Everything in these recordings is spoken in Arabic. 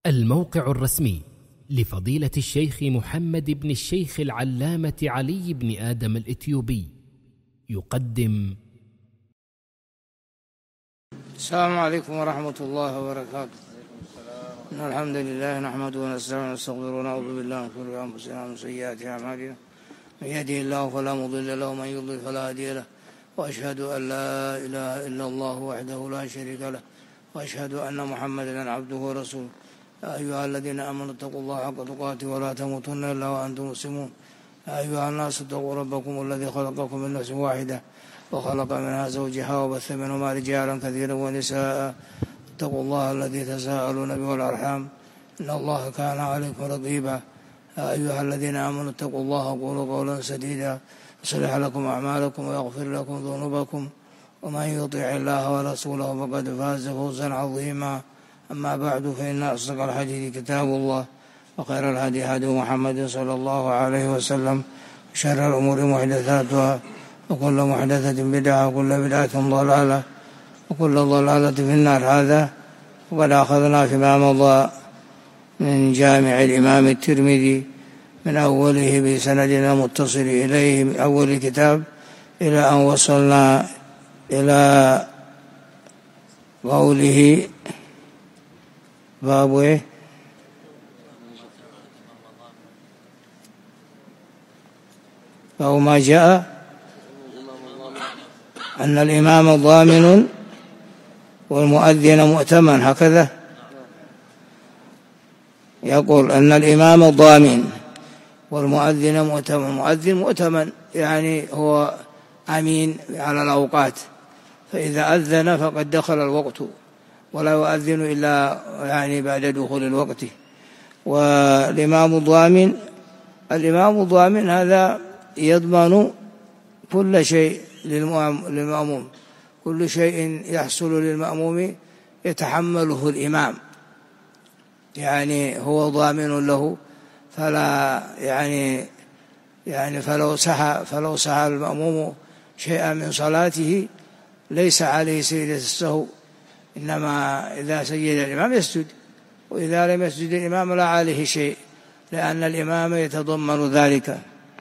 الموقع الرسمي لفضيلة الشيخ محمد بن الشيخ العلامة علي بن آدم الإثيوبي يقدم. السلام عليكم ورحمة الله وبركاته. إن الحمد لله نحمده ونستعينه ونستغفره ونعوذ بالله من شرور أنفسنا ومن سيئات أعمالنا، من يهده الله فلا مضل له ومن يضلل فلا هادي له، وأشهد أن لا إله إلا الله وحده لا شريك له، وأشهد أن محمدا عبده ورسوله. يا أيها الذين آمنوا اتقوا الله حق تقاته ولا تموتن إلا وأنتم مسلمون. يا أيها الناس اتقوا ربكم الذي خلقكم من نفس واحدة وخلق منها زوجها وبث منهما رجالا كثيرا ونساء. اتقوا الله الذي تساءلون به والأرحام إن الله كان عليكم رقيبا. يا أيها الذين آمنوا اتقوا الله وقولوا قولا سديدا يصلح لكم أعمالكم ويغفر لكم ذنوبكم، ومن يطع الله ورسوله فقد فاز فوزا عظيما. أما بعد، فإن أصدق الحديث كتاب الله، وخير الهدي هدي محمد صلى الله عليه وسلم، وشر الأمور محدثاتها، وكل محدثة بدعة، وكل بدعة ضلالة، وكل ضلالة في النار. هذا وقد أخذنا فيما مضى من جامع الإمام الترمذي من أوله بسندنا متصل إليه من أول الكتاب إلى أن وصلنا إلى قوله باب ما جاء أن الإمام ضامن والمؤذن مؤتمن. هكذا يقول أن الإمام ضامن والمؤذن مؤتمن. المؤذن مؤتمن يعني هو أمين على الأوقات، فإذا أذن فقد دخل الوقت، ولا يؤذن إلا يعني بعد دخول الوقت. والإمام ضامن، الإمام ضامن هذا يضمن كل شيء للمأموم، كل شيء يحصل للمأموم يتحمله الإمام، يعني هو ضامن له. فلا يعني فلو سهى المأموم شيئا من صلاته ليس عليه سجدة السهو، إنما إذا سجد الإمام يسجد، وإذا لم يسجد الإمام لا عليه شيء، لأن الإمام يتضمن ذلك.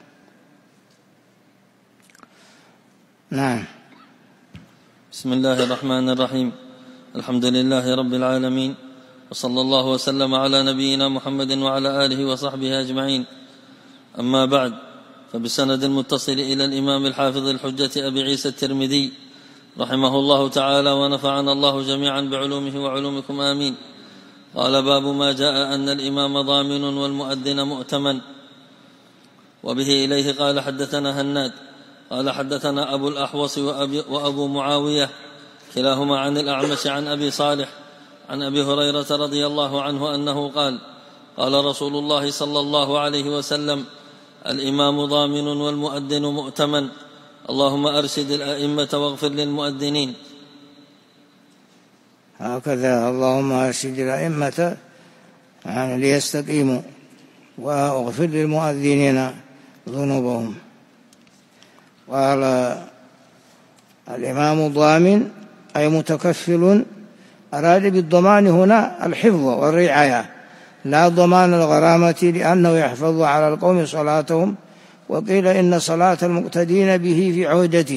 نعم. بسم الله الرحمن الرحيم. الحمد لله رب العالمين، وصلى الله وسلم على نبينا محمد وعلى آله وصحبه أجمعين. أما بعد، فبسند المتصل إلى الإمام الحافظ الحجة أبي عيسى الترمذي رحمه الله تعالى، ونفعنا الله جميعا بعلومه وعلومكم آمين. قال: باب ما جاء أن الإمام ضامن والمؤذن مؤتمن. وبه إليه قال: حدثنا هناد قال: حدثنا أبو الأحوص وأبو معاوية كلاهما عن الأعمش عن أبي صالح عن أبي هريرة رضي الله عنه أنه قال: قال رسول الله صلى الله عليه وسلم: الإمام ضامن والمؤذن مؤتمن، اللهم أرشد الأئمة واغفر للمؤذنين. هكذا اللهم أرشد الأئمة يعني ليستقيموا، واغفر للمؤذنين ذنوبهم. قال: الإمام ضامن أي متكفل، أراد بالضمان هنا الحفظ والرعاية، لا ضمان الغرامة، لأنه يحفظ على القوم صلاتهم. وقيل إن صلاة المقتدين به في عهدته،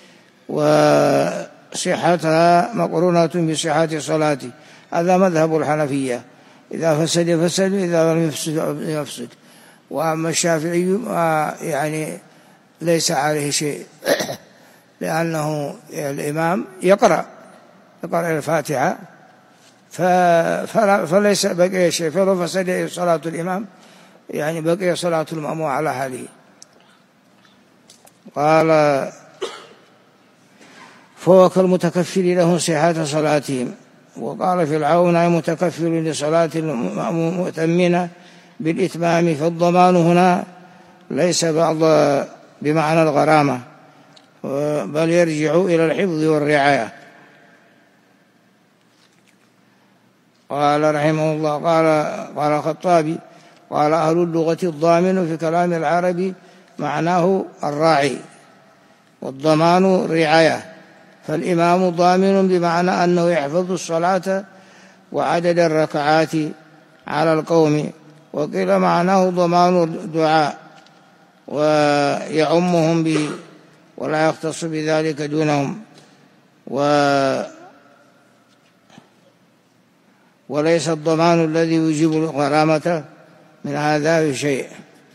وصحتها مقرونة بصحة صلاته. هذا مذهب الحنفية، إذا فسد فسد، إذا لم يفسد. وأما الشافعي يعني ليس عليه شيء، لأنه الإمام يقرأ الفاتحة، فليس بقي شيء، فلو فسد صلاة الإمام يعني بقي صلاة المأموم على حاله. قال: فوق المتكفل له صحة صلاتهم. وقال في العون: أي متكفل لصلاة المأموم مؤتمنة بالإتمام. فالضمان هنا ليس بمعنى الغرامة، بل يرجع إلى الحفظ والرعاية. قال رحمه الله: قال الخطابي: قال أهل اللغة: الضامن في كلام العرب معناه الراعي، والضمان الرعاية. فالإمام ضامن بمعنى أنه يحفظ الصلاة وعدد الركعات على القوم. وقيل معناه ضمان الدعاء ويعمهم به ولا يختص بذلك دونهم، وليس الضمان الذي يجيب الغرامة من هذا شيء.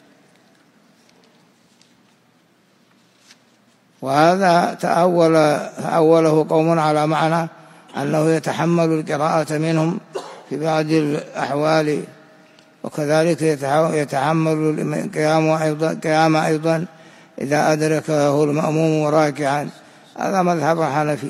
وهذا تأوله قوم على معنى أنه يتحمل القراءة منهم في بعض الأحوال، وكذلك يتحمل القيام أيضا إذا أدركه المأموم راكعا. هذا مذهب حنفي.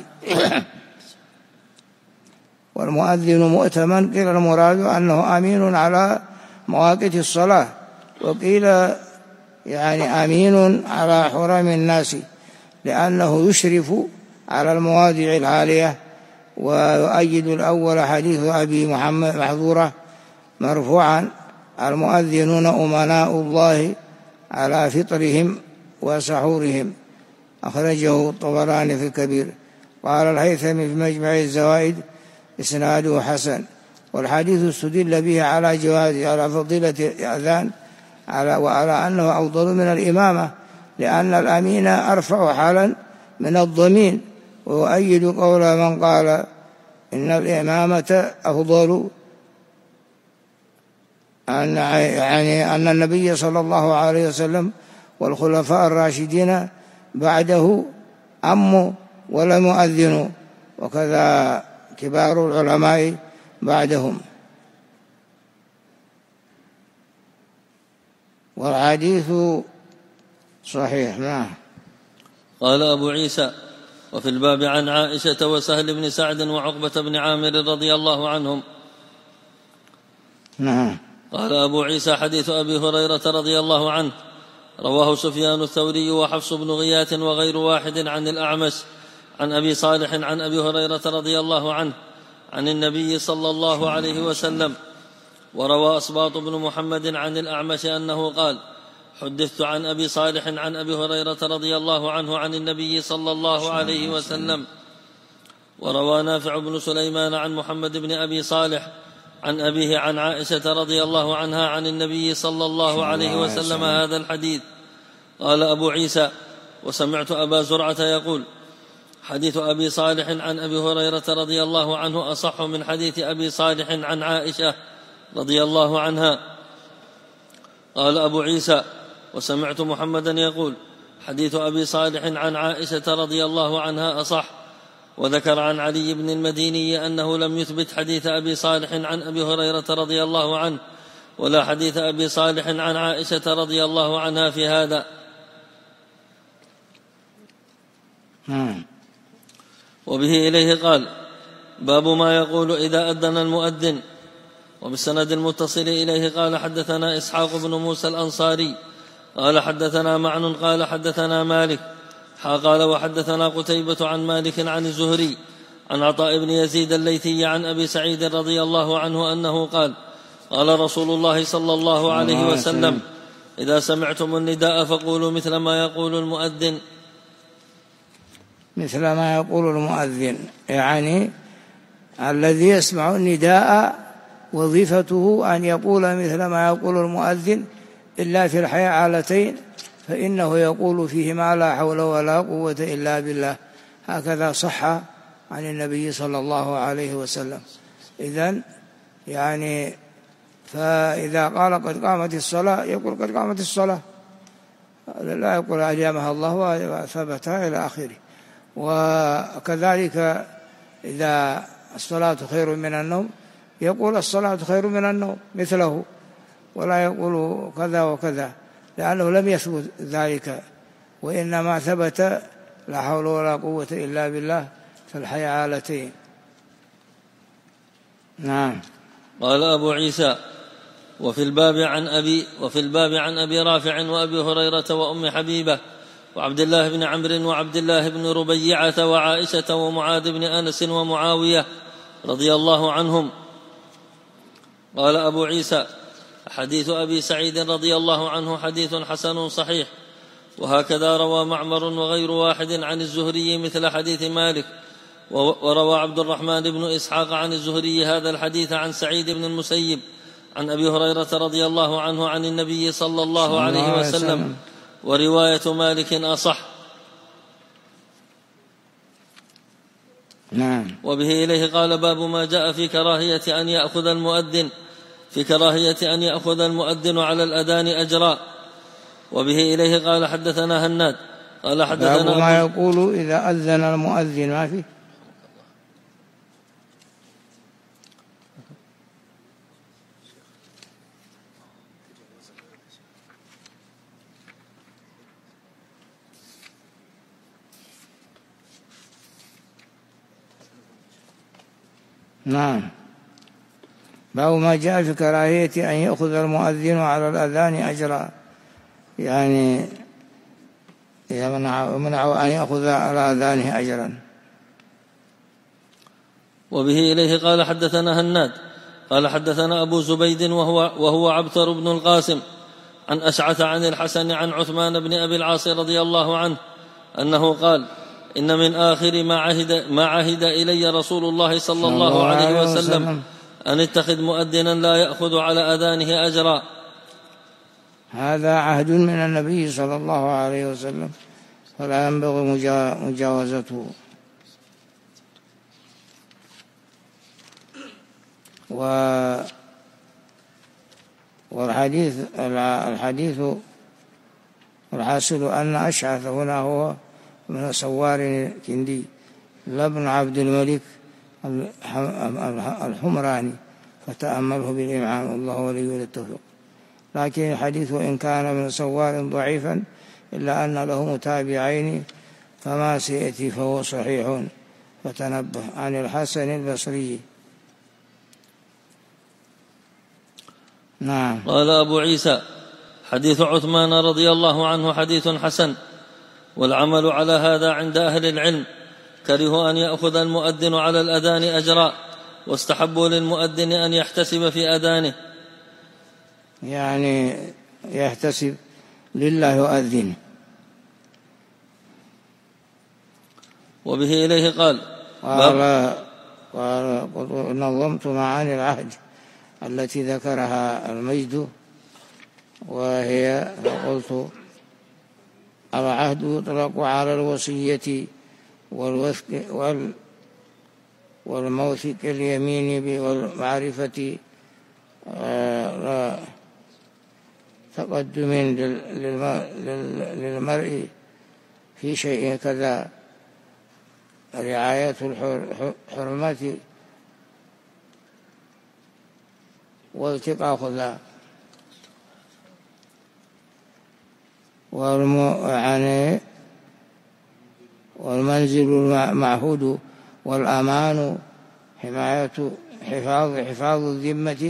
والمؤذن مؤتمن، قيل المراد أنه أمين على مواقيت الصلاة، وقيل يعني أمين على حرم الناس، لأنه يشرف على المواضع العالية. ويؤيد الأول حديث أبي محمد محظورة مرفوعا: المؤذنون أمناء الله على فطرهم وسحورهم، أخرجه الطبراني في الكبير. قال الهيثمي في مجمع الزوائد إسناده حسن. والحديث استدل به على جواز على فضيلة الأذان وعلى أنه أفضل من الإمامة، لأن الأمين أرفع حالا من الضمين. ويؤيد قول من قال إن الإمامة أفضل، أن النبي صلى الله عليه وسلم والخلفاء الراشدين بعده أموا ولم يؤذنوا، وكذا كبار العلماء بعدهم. والحديث صحيح. نعم. قال أبو عيسى: وفي الباب عن عائشة وسهل بن سعد وعقبة بن عامر رضي الله عنهم. نعم. قال أبو عيسى: حديث أبي هريرة رضي الله عنه رواه سفيان الثوري وحفص بن غياث وغير واحد عن الأعمش عن أبي صالح عن أبي هريرة رضي الله عنه عن النبي صلى الله عليه وسلم. وروى أصباط بن محمد عن الأعمش أنه قال: حدثت عن أبي صالح عن أبي هريرة رضي الله عنه عن النبي صلى الله عليه وسلم. وروى نافع بن سليمان عن محمد بن أبي صالح عن أبيه عن عائشة رضي الله عنها عن النبي صلى الله عليه وسلم هذا الحديث. قال أبو عيسى: وسمعت أبا زرعة يقول: حديث أبي صالح عن أبي هريرة رضي الله عنه أصح من حديث أبي صالح عن عائشة رضي الله عنها. قال أبو عيسى: وسمعت محمدا يقول: حديث أبي صالح عن عائشة رضي الله عنها أصح. وذكر عن علي بن المديني أنه لم يثبت حديث أبي صالح عن أبي هريرة رضي الله عنه ولا حديث أبي صالح عن عائشة رضي الله عنها في هذا. وبه إليه قال: باب ما يقول إذا أذن المؤذن. وبالسند المتصل إليه قال: حدثنا إسحاق بن موسى الأنصاري قال حدثنا معن قال حدثنا مالك قال: وحدثنا قتيبة عن مالك عن الزهري عن عطاء بن يزيد الليثي عن أبي سعيد رضي الله عنه أنه قال: قال رسول الله صلى الله عليه وسلم: إذا سمعتم النداء فقولوا مثل ما يقول المؤذن. مثل ما يقول المؤذن، يعني الذي يسمع النداء وظيفته أن يقول مثل ما يقول المؤذن، إلا في الحياة حالتين فإنه يقول فيهما: لا حول ولا قوة إلا بالله. هكذا صح عن النبي صلى الله عليه وسلم. إذن يعني فإذا قال قد قامت الصلاة يقول قد قامت الصلاة، لا يقول أجامها الله وثبتها إلى آخره. وكذلك إذا الصلاة خير من النوم يقول الصلاة خير من النوم مثله، ولا يقول كذا وكذا، لأنه لم يثبت ذلك، وإنما ثبت لا حول ولا قوة إلا بالله في الحياة حالتين. نعم. قال أبو عيسى: وفي الباب عن أبي رافع وأبي هريرة وأم حبيبة وعبد الله بن عمرو وعبد الله بن ربيعة وعائشة ومعاذ بن أنس ومعاوية رضي الله عنهم. قال أبو عيسى: حديث أبي سعيد رضي الله عنه حديث حسن صحيح. وهكذا روى معمر وغير واحد عن الزهري مثل حديث مالك. وروى عبد الرحمن بن إسحاق عن الزهري هذا الحديث عن سعيد بن المسيب عن أبي هريرة رضي الله عنه عن النبي صلى الله عليه وسلم، ورواية مالك أصح. نعم. وبه إليه قال: باب ما جاء في كراهية أن يأخذ المؤذن على الأذان أجرا. وبه إليه قال: حدثنا هناد قال حدثنا باب ما يقول إذا أذن المؤذن، ما فيه. نعم. باب ما جاء في كراهية أن يأخذ المؤذن على الأذان أجرا، يعني منع أن يأخذ على أذانه أجرا. وبه إليه قال: حدثنا هناد قال حدثنا أبو زبيد وهو عبثر بن القاسم عن أشعث عن الحسن عن عثمان بن أبي العاص رضي الله عنه أنه قال: إن من آخر ما عهد إلي رسول الله صلى الله عليه وسلم أن اتخذ مؤذنا لا يأخذ على أذانه أجرا. هذا عهد من النبي صلى الله عليه وسلم، فلا ينبغي مجاوزته. والحديث الحاصل أن أشعث هنا هو من سوار الكندي، لابن عبد الملك الحمراني، فتأمله بالإمعان، الله ولي التوفيق. لكن الحديث إن كان من سوار ضعيفا إلا أن له متابعين كما سيأتي، فهو صحيح. فتنبه. عن الحسن البصري. نعم. قال أبو عيسى: حديث عثمان رضي الله عنه حديث حسن، والعمل على هذا عند أهل العلم. كرهوا أن يأخذ المؤذن على الأذان أجرا، واستحبوا للمؤذن أن يحتسب في أذانه، يعني يحتسب لله يؤذن. وبه إليه قال: نظمت معاني العهد التي ذكرها المجد، وهي فقلت: العهد يطلق على الوصية والموثق اليمين والمعرفة تقدم للمرء في شيء كذا، رعاية الحرمة والتقاء ذا، والمنزل المعهود، والأمان حفاظ الذمة،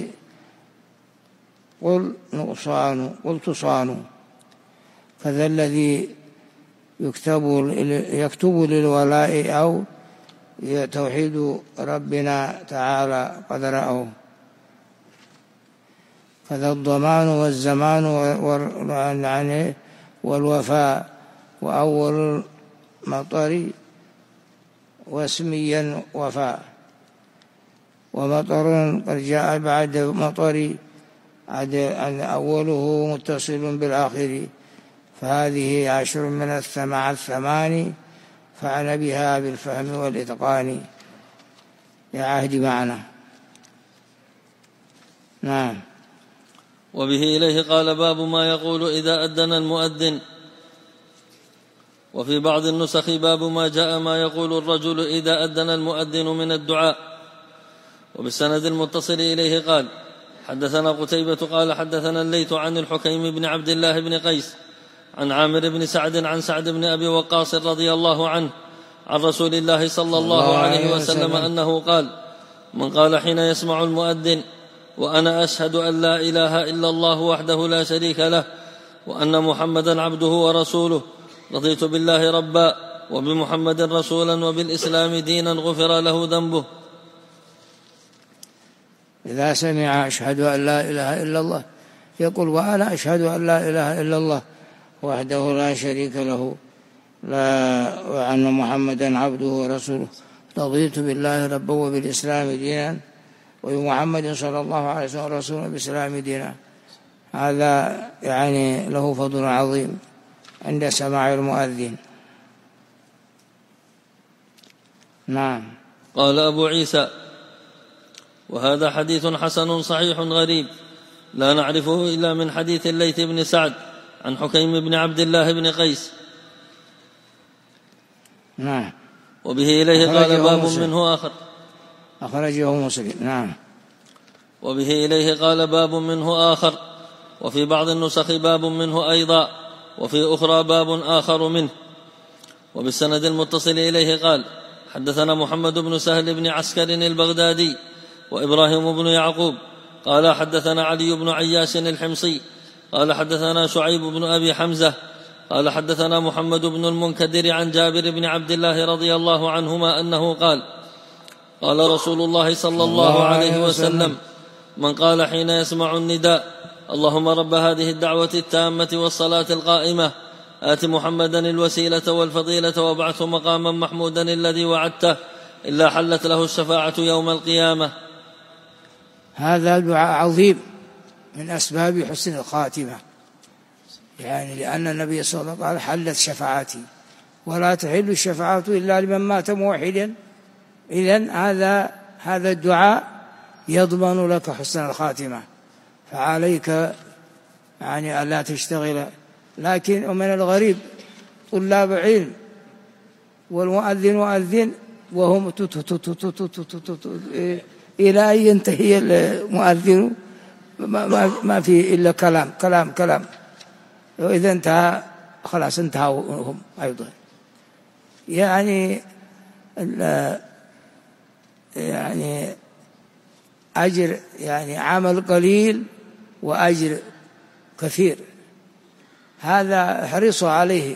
قل تصان. كذا الذي يكتب للولاء أو توحيد ربنا تعالى قدره. كذا الضمان والزمان والوفاء، وأول المطر واسميا وفاء، ومطر قد جاء بعد مطر أوله متصل بالآخر، فهذه 10 من الثمان، فعن بها بالفهم والإتقان لعهد معنا. نعم. وبه إليه قال: باب ما يقول إذا أذن المؤذن. وفي بعض النسخ: باب ما جاء ما يقول الرجل إذا أذن المؤذن من الدعاء. وبالسند المتصل إليه قال: حدثنا قتيبة قال حدثنا الليث عن الحكيم بن عبد الله بن قيس عن عامر بن سعد عن سعد بن أبي وقاص رضي الله عنه عن رسول الله صلى الله عليه وسلم أنه قال: من قال حين يسمع المؤذن: وأنا أشهد أن لا إله إلا الله وحده لا شريك له وأن محمدا عبده ورسوله، رضيت بالله ربا وبمحمد رسولا وبالإسلام دينا، غفر له ذنبه. إذا سمع أشهد أن لا إله إلا الله يقول: وأنا أشهد أن لا إله إلا الله وحده لا شريك له وأن محمدا عبده ورسوله، رضيت بالله ربا وبالإسلام دينا، وبمحمد صلى الله عليه وسلم رسول بإسلام دينا. هذا يعني له فضل عظيم عند سماع المؤذن. نعم. قال أبو عيسى: وهذا حديث حسن صحيح غريب لا نعرفه إلا من حديث الليث بن سعد عن حكيم بن عبد الله بن قيس. نعم. وبه إليه قال باب منه آخر. أخرجه مسلم. نعم. وبه إليه قال باب منه آخر، وفي بعض النسخ باب منه أيضا، وفي أخرى باب آخر منه. وبالسند المتصل إليه قال: حدثنا محمد بن سهل بن عسكر البغدادي وإبراهيم بن يعقوب قال حدثنا علي بن عياش الحمصي قال حدثنا شعيب بن أبي حمزة قال حدثنا محمد بن المنكدر عن جابر بن عبد الله رضي الله عنهما أنه قال: قال رسول الله صلى الله عليه وسلم: من قال حين يسمع النداء: اللهم رب هذه الدعوة التامة والصلاة القائمة آت محمدا الوسيلة والفضيلة وابعثه مقاما محمودا الذي وعدته، إلا حلت له الشفاعة يوم القيامة. هذا دعاء عظيم من أسباب حسن الخاتمة، يعني لأن النبي صلى الله عليه وسلم قال: حلت شفاعتي، ولا تحل الشفاعة إلا لمن مات موحدا. إذن هذا الدعاء يضمن لك حسن الخاتمة، فعليك يعني ألا تشتغل. لكن من الغريب طلاب علم والمؤذن مؤذن وهم إلى أن ينتهي المؤذن ما في إلا كلام كلام كلام، وإذا انتهى خلاص انتهوا هم أيضا. يعني أجر، يعني عمل قليل وأجر كثير. هذا احرصوا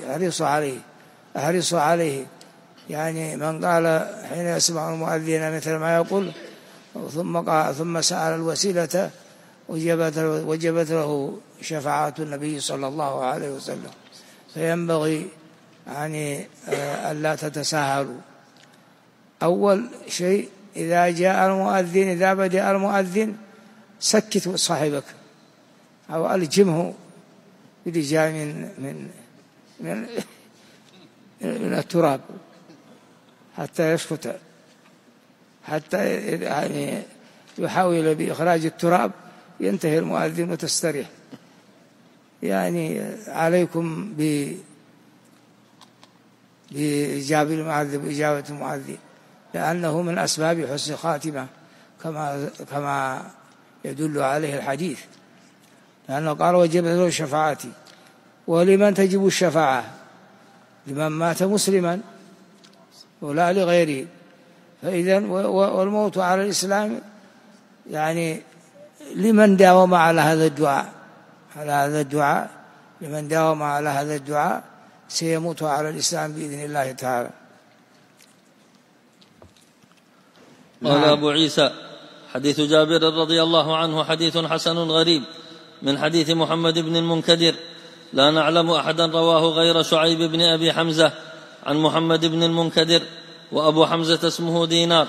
عليه. يعني من قال حين يسمع المؤذن مثل ما يقول ثم سأل الوسيلة وجبت له شفاعة النبي صلى الله عليه وسلم. فينبغي يعني ألا تتساهلوا. أول شيء إذا بدأ المؤذن سكت صاحبك أو ألجمه بلجام من التراب حتى يسكت، حتى يعني يحاول بإخراج التراب ينتهي المؤذن وتستريح. يعني عليكم بإجابة المؤذن، لأنه من أسباب حسن الخاتمة كما يدل عليه الحديث، لأنه قال: وجبت له شفاعتي. ولمن تجب الشفاعة؟ لمن مات مسلما ولا لغيره. فإذن والموت على الإسلام يعني لمن داوم على هذا الدعاء لمن داوم على هذا الدعاء سيموت على الإسلام بإذن الله تعالى. قال أبو عيسى: حديث جابر رضي الله عنه حديث حسن غريب من حديث محمد بن المنكدر، لا نعلم أحدا رواه غير شعيب بن أبي حمزة عن محمد بن المنكدر، وأبو حمزة اسمه دينار.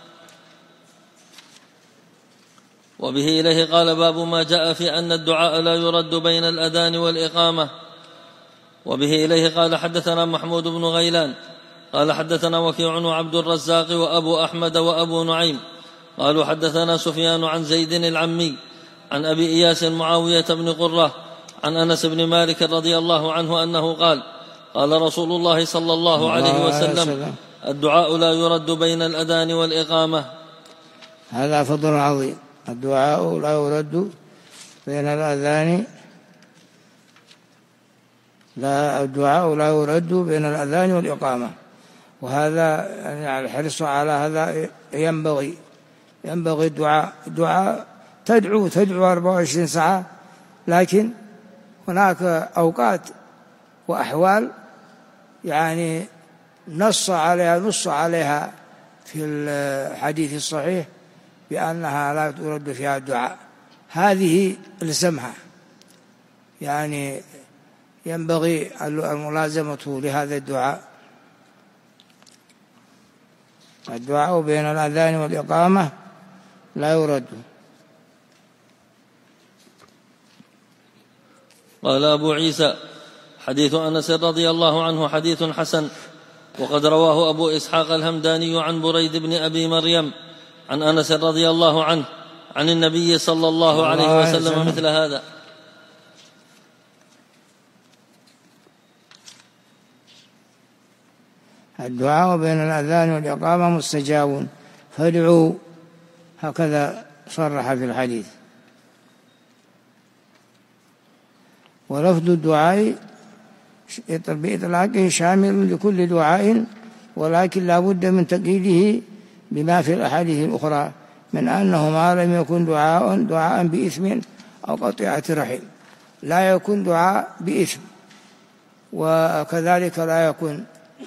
وبه إليه قال باب ما جاء في أن الدعاء لا يرد بين الأذان والإقامة. وبه إليه قال حدثنا محمود بن غيلان قال حدثنا وكيع وعبد الرزاق وأبو أحمد وأبو نعيم قالوا حدثنا سفيان عن زيد العمي عن أبي إياس معاوية بن قرة عن أنس بن مالك رضي الله عنه أنه قال: قال رسول الله صلى الله عليه وسلم: الدعاء لا يرد بين الأذان والإقامة. هذا فضل عظيم. الدعاء لا يرد بين الأذان والإقامة. وهذا يعني الحرص على هذا ينبغي الدعاء تدعو 24 ساعة، لكن هناك أوقات وأحوال يعني نص عليها في الحديث الصحيح بأنها لا ترد فيها الدعاء. هذه السمحة يعني ينبغي الملازمة لهذا الدعاء بين الأذان والإقامة لا يرد. قال أبو عيسى: حديث أنس رضي الله عنه حديث حسن، وقد رواه أبو إسحاق الهمداني عن بريد بن أبي مريم عن أنس رضي الله عنه عن النبي صلى الله عليه وسلم مثل هذا. الدعاء بين الأذان والإقامة مستجاب فادعوا، هكذا صرح في الحديث. ولفظ الدعاء بإطلاقه شامل لكل دعاء، ولكن لا بد من تقييده بما في الأحاديث الأخرى من أنه ما لم يكن دعاء بإثم أو قطيعة رحم، لا يكون دعاء بإثم، وكذلك لا يكون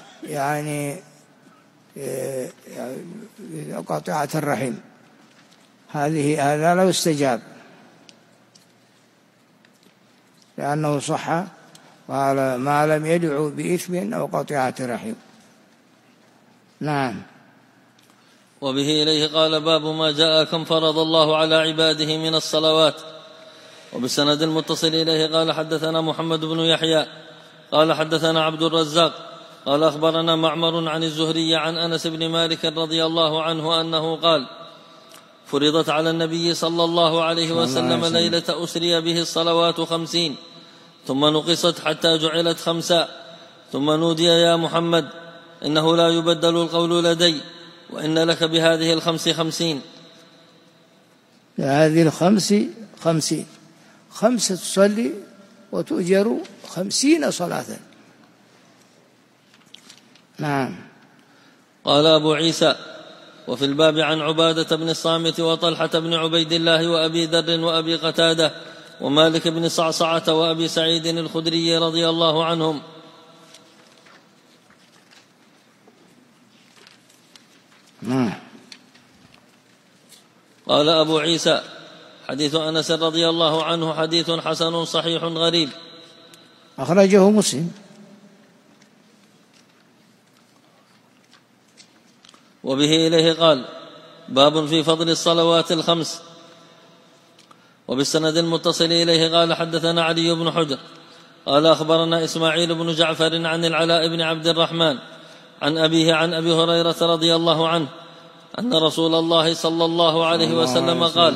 قطيعة الرحم، هذا لا يستجاب لأنه صح وعلى ما لم يدعو بإثم أو قطيعة رحم. نعم. وبه إليه قال: باب ما جاء كم فرض الله على عباده من الصلوات. وبالسند المتصل إليه قال: حدثنا محمد بن يحيى قال حدثنا عبد الرزاق قال أخبرنا معمر عن الزهري عن أنس بن مالك رضي الله عنه أنه قال: فرضت على النبي صلى الله عليه وسلم ليلة أسري به الصلوات 50، ثم نقصت حتى جعلت 5، ثم نودي: يا محمد إنه لا يبدل القول لدي، وإن لك بهذه 50. هذه 50 تصلي وتؤجر 50 صلاة. نعم. قال أبو عيسى: وفي الباب عن عبادة بن الصامت وطلحة بن عبيد الله وأبي ذر وأبي قتادة ومالك بن صعصعة وأبي سعيد الخدري رضي الله عنهم. قال أبو عيسى: حديث أنس رضي الله عنه حديث حسن صحيح غريب. أخرجه مسلم. وبه إليه قال: باب في فضل الصلوات 5. وبالسند المتصل إليه قال: حدثنا علي بن حجر قال أخبرنا إسماعيل بن جعفر عن العلاء بن عبد الرحمن عن أبيه عن أبي هريرة رضي الله عنه أن رسول الله صلى الله عليه وسلم قال: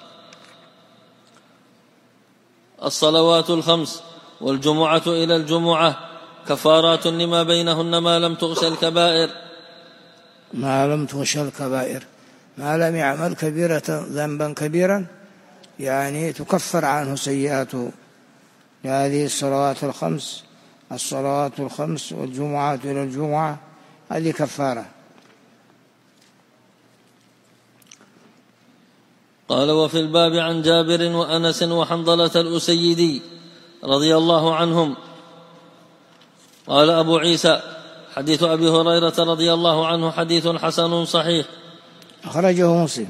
الصلوات 5 والجمعة إلى الجمعة كفارات لما بينهن ما لم تغش الكبائر. ما لم تغش الكبائر، ما لم يعمل كبيرة ذنبا كبيرا تكفر عنه سيئاته. هذه الصلوات 5 والجمعة إلى الجمعة هذه كفارة. قال: وفي الباب عن جابر وأنس وحنظلة الأسيدي رضي الله عنهم. قال أبو عيسى: حديث أبي هريرة رضي الله عنه حديث حسن صحيح. أخرجه مسلم.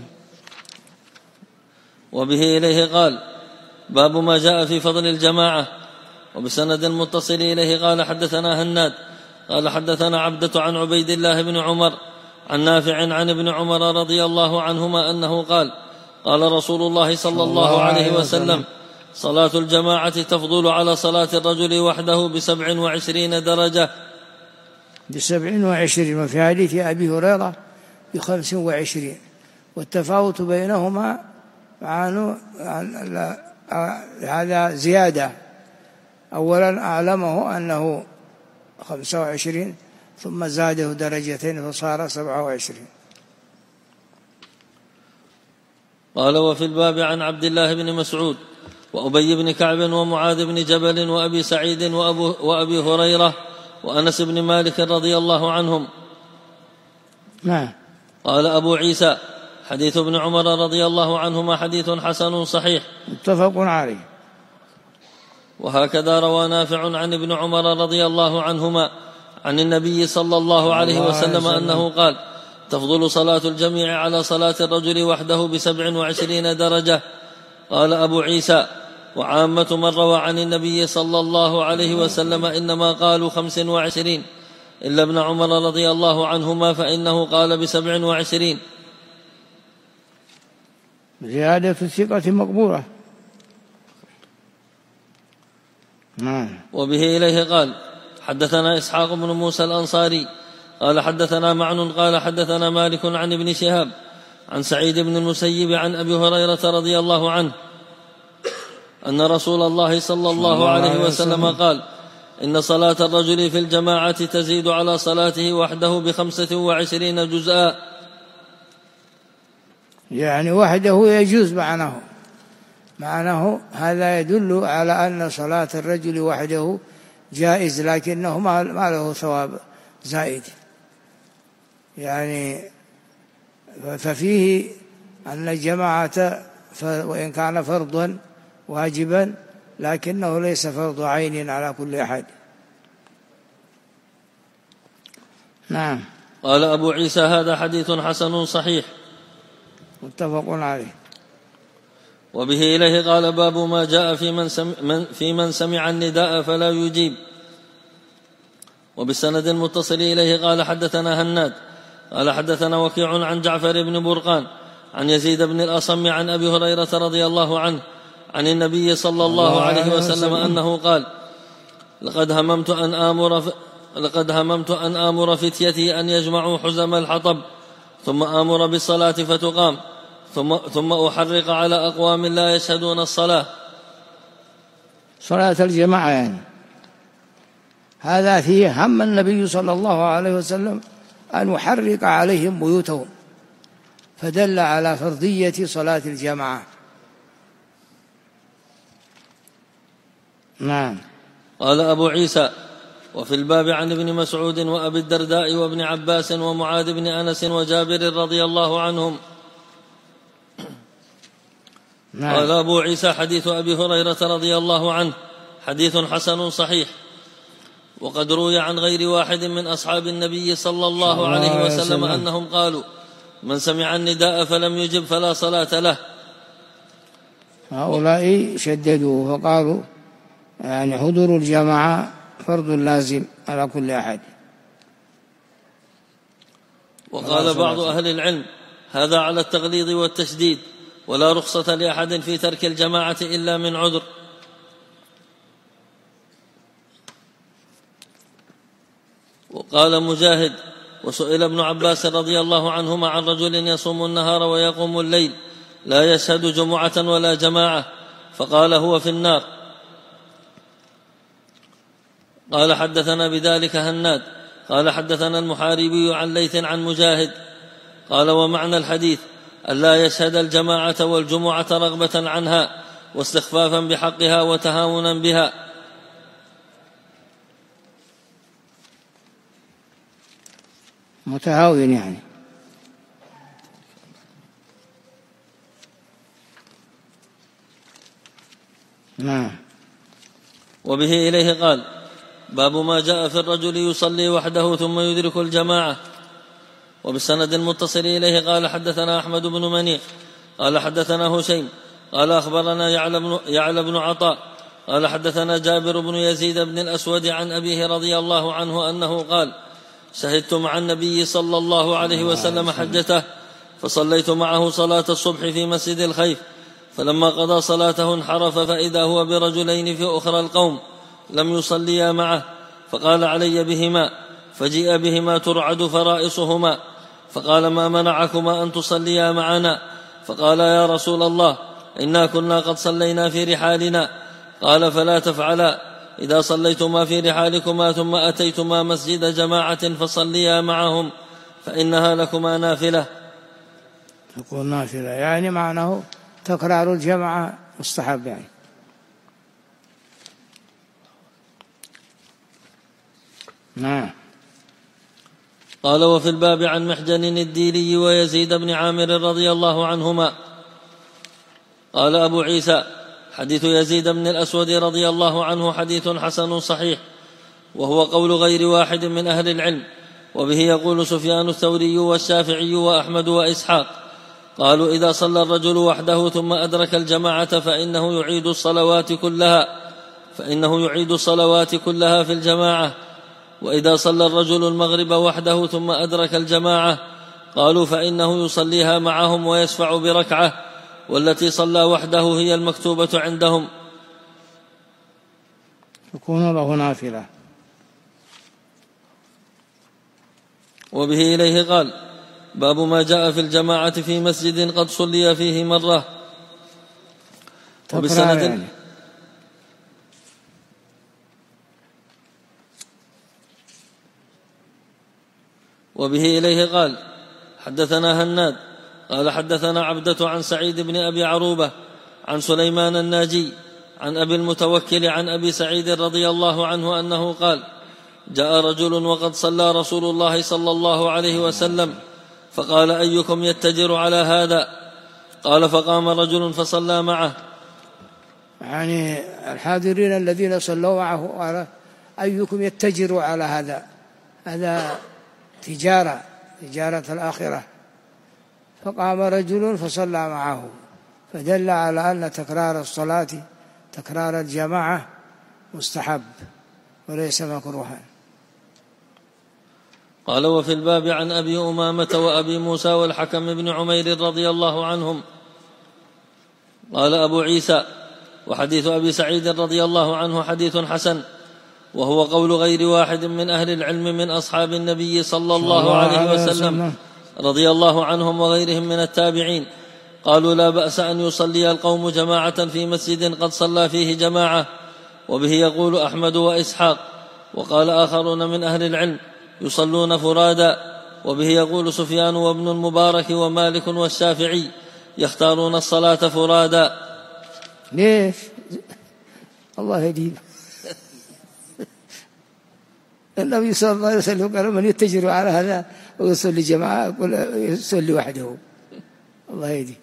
وبه إليه قال: باب ما جاء في فضل الجماعة. وبسند متصل إليه قال: حدثنا هناد قال حدثنا عبدة عن عبيد الله بن عمر عن نافع عن ابن عمر رضي الله عنهما أنه قال: قال رسول الله صلى الله عليه وسلم: صلاة الجماعة تفضل على صلاة الرجل وحده 27 درجة. 27، وفي حديث أبي هريرة 25، والتفاوت بينهما هذا زيادة. أولا أعلمه أنه 25، ثم زاده درجتين فصار 27. قال: وفي الباب عن عبد الله بن مسعود وأبي بن كعب ومعاذ بن جبل وأبي سعيد وأبي هريرة وأنس بن مالك رضي الله عنهم. نعم. قال أبو عيسى: حديث ابن عمر رضي الله عنهما حديث حسن صحيح متفق عليه. وهكذا روى نافع عن ابن عمر رضي الله عنهما عن النبي صلى الله عليه وسلم أنه قال: تفضل صلاة الجميع على صلاة الرجل وحده 27 درجة. قال أبو عيسى: وعامة من روى عن النبي صلى الله عليه وسلم إنما قالوا 25 إلا ابن عمر رضي الله عنهما فإنه قال 27. زيادة الثقة مقبولة. وبه إليه قال حدثنا إسحاق بن موسى الأنصاري قال حدثنا معن قال حدثنا مالك عن ابن شهاب عن سعيد بن المسيب عن أبي هريرة رضي الله عنه أن رسول الله صلى الله عليه وسلم قال إن صلاة الرجل في الجماعة تزيد على صلاته وحده ب25 جزءا. يعني وحده يجوز معناه هذا يدل على أن صلاة الرجل وحده جائز، لكنه ما له ثواب زائد. يعني ففيه أن الجماعة وإن كان فرضا واجبا لكنه ليس فرض عين على كل أحد. نعم. قال أبو عيسى هذا حديث حسن صحيح متفق عليه. وبه إليه قال باب ما جاء في من سمع النداء فلا يجيب. وبالسند المتصل إليه قال حدثنا هناد قال حدثنا وكيع عن جعفر بن برقان عن يزيد بن الأصم عن أبي هريرة رضي الله عنه عن النبي صلى الله عليه وسلم أنه قال لقد هممت أن آمر فتيتي أن يجمعوا حزم الحطب ثم آمر بالصلاة فتقام ثم أحرق على أقوام لا يشهدون الصلاة. صلاة الجماعة يعني هذا فيه هم النبي صلى الله عليه وسلم أن يحرق عليهم بيوتهم، فدل على فرضية صلاة الجماعة. نعم. قال أبو عيسى وفي الباب عن ابن مسعود وأبي الدرداء وابن عباس ومعاذ بن أنس وجابر رضي الله عنهم. نعم. قال أبو عيسى حديث أبي هريرة رضي الله عنه حديث حسن صحيح، وقد روي عن غير واحد من أصحاب النبي صلى الله عليه وسلم أنهم قالوا من سمع النداء فلم يجب فلا صلاة له. هؤلاء شددوا فقالوا يعني حضور الجماعة فرض لازم على كل أحد. وقال بعض أهل العلم هذا على التغليظ والتشديد، ولا رخصة لأحد في ترك الجماعة إلا من عذر. وقال مجاهد وسئل ابن عباس رضي الله عنهما عن رجل يصوم النهار ويقوم الليل لا يشهد جمعة ولا جماعة فقال هو في النار. قال حدثنا بذلك هناد قال حدثنا المحاربي عن ليث عن مجاهد قال ومعنى الحديث ألا يشهد الجماعة والجمعة رغبة عنها واستخفافا بحقها وتهاونا بها. متهاون يعني. نعم. وبه إليه قال باب ما جاء في الرجل يصلي وحده ثم يدرك الجماعة. وبالسند المتصل إليه قال حدثنا أحمد بن منيع قال حدثنا هشيم قال أخبرنا يعلى بن عطاء قال حدثنا جابر بن يزيد بن الأسود عن أبيه رضي الله عنه أنه قال شهدت مع النبي صلى الله عليه وسلم حجته فصليت معه صلاة الصبح في مسجد الخيف، فلما قضى صلاته انحرف فإذا هو برجلين في أخرى القوم لم يصليا معه، فقال علي بهما، فجيء بهما ترعد فرائصهما، فقال ما منعكما أن تصليا معنا؟ فقال يا رسول الله إنا كنا قد صلينا في رحالنا. قال فلا تفعلا، إذا صليتما في رحالكما ثم أتيتما مسجد جماعة فصليا معهم فإنها لكما نافلة. تقول نافلة يعني معناه تكرار الجماعة مستحب يعني. نعم. قال وفي الباب عن محجن الديلي ويزيد بن عامر رضي الله عنهما. قال أبو عيسى حديث يزيد بن الأسود رضي الله عنه حديث حسن صحيح، وهو قول غير واحد من أهل العلم، وبه يقول سفيان الثوري والشافعي وأحمد وإسحاق. قالوا إذا صلى الرجل وحده ثم أدرك الجماعة فإنه يعيد الصلوات كلها في الجماعة. وإذا صلى الرجل المغرب وحده ثم أدرك الجماعة قالوا فإنه يصليها معهم ويشفع بركعة، والتي صلى وحده هي المكتوبة عندهم. يكون له نافلة. وبه إليه قال: باب ما جاء في الجماعة في مسجد قد صلي فيه مرة. وبسند وبه إليه قال: حدثنا هناد قال حدثنا عبدة عن سعيد بن أبي عروبة عن سليمان الناجي عن أبي المتوكل عن أبي سعيد رضي الله عنه أنه قال: جاء رجل وقد صلى رسول الله صلى الله عليه وسلم فقال: أيكم يتجر على هذا؟ قال: فقام رجل فصلى معه. يعني الحاضرين الذين صلوا معه قال: أيكم يتجر على هذا؟ هذا تجارة الآخرة. فقام رجل فصلى معه، فدل على أن تكرار الصلاة تكرار الجماعة مستحب وليس مكروها. قال: وفي الباب عن أبي أمامة وأبي موسى والحكم بن عمير رضي الله عنهم. قال أبو عيسى: وحديث أبي سعيد رضي الله عنه حديث حسن، وهو قول غير واحد من أهل العلم من أصحاب النبي صلى الله عليه وسلم رضي الله عنهم وغيرهم من التابعين. قالوا: لا بأس أن يصلي القوم جماعة في مسجد قد صلى فيه جماعة. وبه يقول أحمد وإسحاق. وقال آخرون من أهل العلم: يصلون فرادا. وبه يقول سفيان وابن المبارك ومالك والشافعي: يختارون الصلاة فرادا. ليش؟ الله يهديه. النبي صلى الله عليه وسلم قال: من يتجر على هذا ويصلي جماعة يقول يصلي وحده. الله يهديه.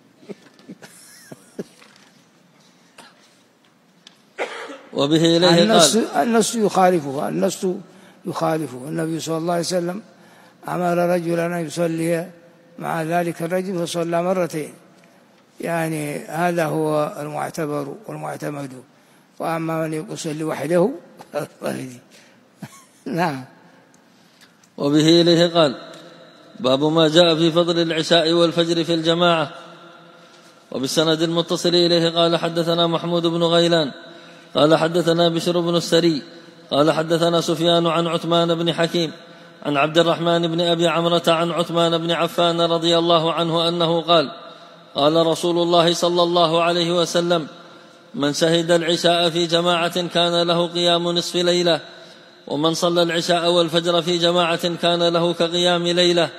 وبه إليه قال: النص يخالفه. النبي صلى الله عليه وسلم أمر رجلا أن يصلي مع ذلك الرجل فصلى مرتين، يعني هذا هو المعتبر والمعتمد. وأما من يصلي وحده الله يهديه. نعم. وبه إليه قال: باب ما جاء في فضل العشاء والفجر في الجماعة. وبالسند المتصل إليه قال: حدثنا محمود بن غيلان قال حدثنا بشر بن السري قال حدثنا سفيان عن عثمان بن حكيم عن عبد الرحمن بن أبي عمرة عن عثمان بن عفان رضي الله عنه أنه قال: قال رسول الله صلى الله عليه وسلم: من شهد العشاء في جماعة كان له قيام نصف ليلة، ومن صلى العشاء والفجر في جماعة كان له كقيام ليلة.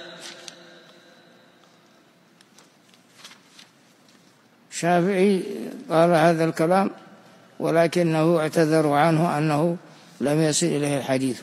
الشافعي قال هذا الكلام، ولكنه اعتذر عنه أنه لم يصل إليه الحديث.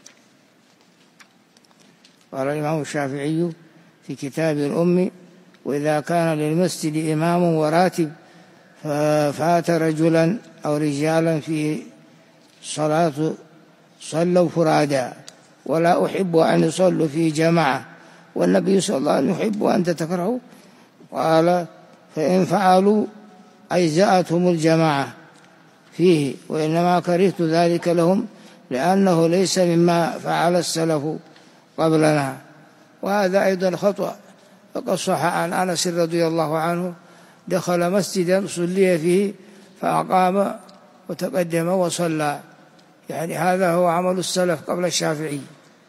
قال الإمام الشافعي في كتاب الأم: وإذا كان للمسجد إمام وراتب ففات رجلا أو رجالا في صلاة صلوا فرادا، ولا أحب أن يصلوا في جماعة، والنبي صلى الله عليه وسلم يحب أن تتكرهوا. قال: فإن فعلوا أجزأتهم الجماعة فيه، وإنما كرهت ذلك لهم لأنه ليس مما فعل السلف قبلنا. وهذا أيضا خطأ. فقد صح عن أنس رضي الله عنه: دخل مسجدا صلي فيه فأقام وتقدم وصلى، يعني هذا هو عمل السلف قبل الشافعي،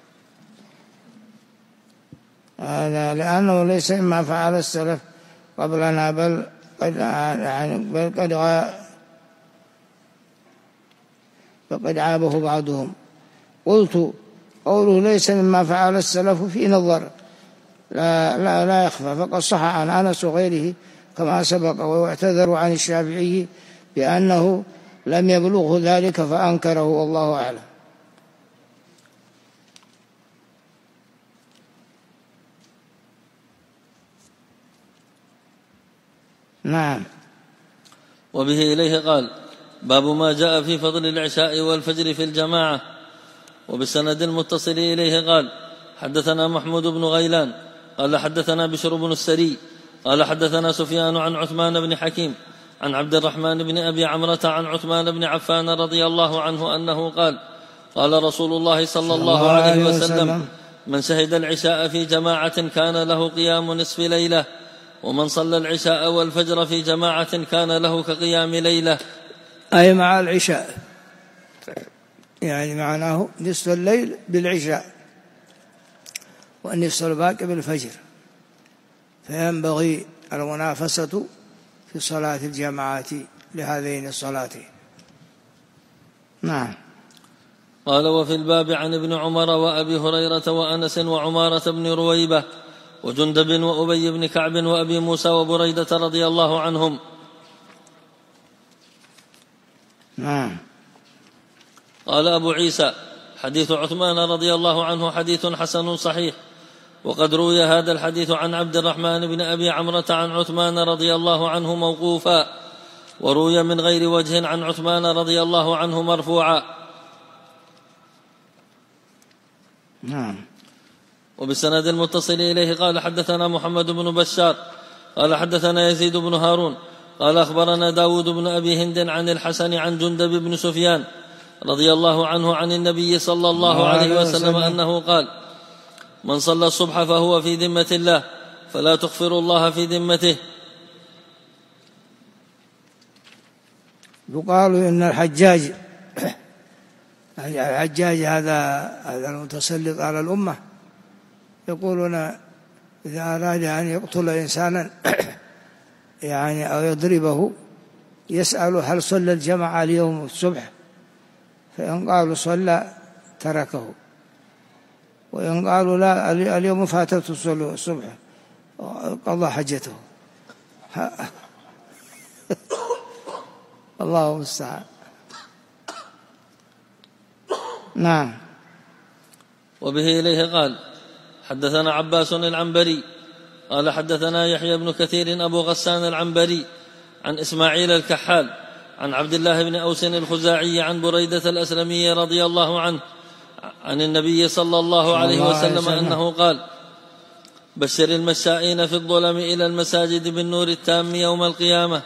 هذا لأنه ليس مما فعل السلف قبلنا، بل قد عابه بعضهم. قلت: قوله ليس مما فعل السلف في نظر لا يخفى، فقد صح عن أنس وغيره كما سبق، واعتذر عن الشافعي بأنه لم يبلغه ذلك فأنكره، والله أعلم. نعم. وبه إليه قال: باب ما جاء في فضل العشاء والفجر في الجماعة. وبالسند المتصل إليه قال: حدثنا محمود بن غيلان قال حدثنا بشر بن السري قال حدثنا سفيان عن عثمان بن حكيم عن عبد الرحمن بن أبي عمرة عن عثمان بن عفان رضي الله عنه أنه قال: قال رسول الله صلى الله عليه وسلم: من شهد العشاء في جماعة كان له قيام نصف ليلة، ومن صلى العشاء والفجر في جماعة كان له كقيام ليلة، أي مع العشاء، يعني معناه نصف الليل بالعشاء والنصف الباقي بالفجر، فينبغي المنافسة في صلاة الجماعة لهذين الصلاتين. نعم. قال: وفي الباب عن ابن عمر وأبي هريرة وأنس وعمارة بن رويبة وجندب وأبي بن كعب وأبي موسى وبريدة رضي الله عنهم. نعم. قال أبو عيسى: حديث عثمان رضي الله عنه حديث حسن صحيح، وقد روي هذا الحديث عن عبد الرحمن بن أبي عمرة عن عثمان رضي الله عنه موقوفا، وروي من غير وجه عن عثمان رضي الله عنه مرفوعا. نعم. وبالسند المتصل إليه قال: حدثنا محمد بن بشار قال حدثنا يزيد بن هارون قال أخبرنا داود بن أبي هند عن الحسن عن جندب بن سفيان رضي الله عنه عن النبي صلى الله عليه وسلم أنه قال: من صلى الصبح فهو في ذمة الله فلا تغفر الله في ذمته. يقال إن الحجاج هذا المتسلط على الأمة، يقولون إذا أراد أن يقتل إنسانا يعني أو يضربه يسأل هل صلى الجماعة اليوم الصبح، فإن قالوا صلى تركه، وإن قالوا لا اليوم فاتته صلوا الصبح قضى حجته. الله المستعان. نعم. وبه إليه قال: حدثنا عباس العنبري قال حدثنا يحيى بن كثير أبو غسان العنبري عن إسماعيل الكحال عن عبد الله بن أوس الخزاعي عن بريدة الأسلمي رضي الله عنه عن النبي صلى الله عليه وسلم أنه قال: بشر المشائين في الظلم إلى المساجد بالنور التام يوم القيامة.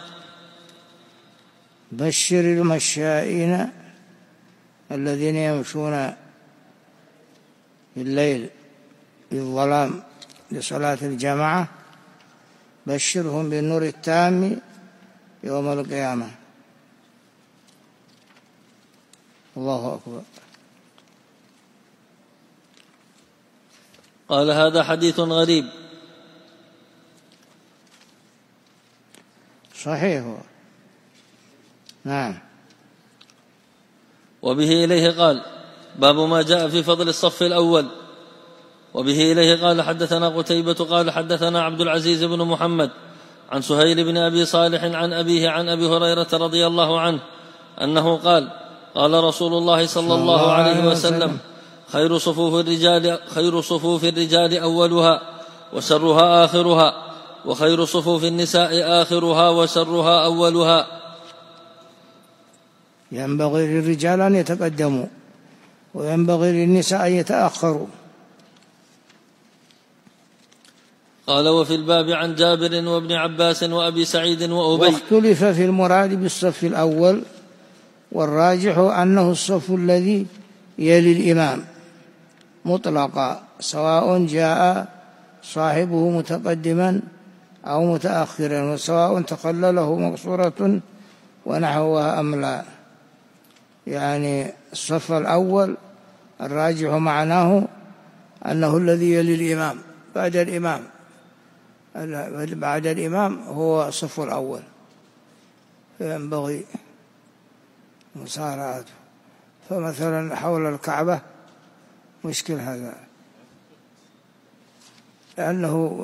بشر المشائين الذين يمشون في الليل في الظلام لصلاة الجماعة، بشرهم بالنور التام يوم القيامة. الله أكبر. قال: هذا حديث غريب. صحيح. نعم. وبه إليه قال: باب ما جاء في فضل الصف الأول. وبه إليه قال: حدثنا قتيبة قال حدثنا عبد العزيز بن محمد عن سهيل بن أبي صالح عن أبيه عن أبي هريرة رضي الله عنه أنه قال: قال رسول الله صلى الله عليه وسلم: خير صفوف الرجال أولها وشرها آخرها، وخير صفوف النساء آخرها وشرها أولها. ينبغي للرجال أن يتقدموا وينبغي للنساء أن يتأخروا. قال: وفي الباب عن جابر وابن عباس وأبي سعيد وأبي. واختلف في المراد بالصف الأول، والراجح أنه الصف الذي يلي الإمام مطلقا، سواء جاء صاحبه متقدما أو متأخرا، وسواء تخلله مقصورة ونحوها أم لا. يعني الصف الأول الراجح معناه أنه الذي يلي الإمام بعد الإمام هو الصف الأول، فينبغي مسارعته. فمثلا حول الكعبة مشكل هذا، لأنه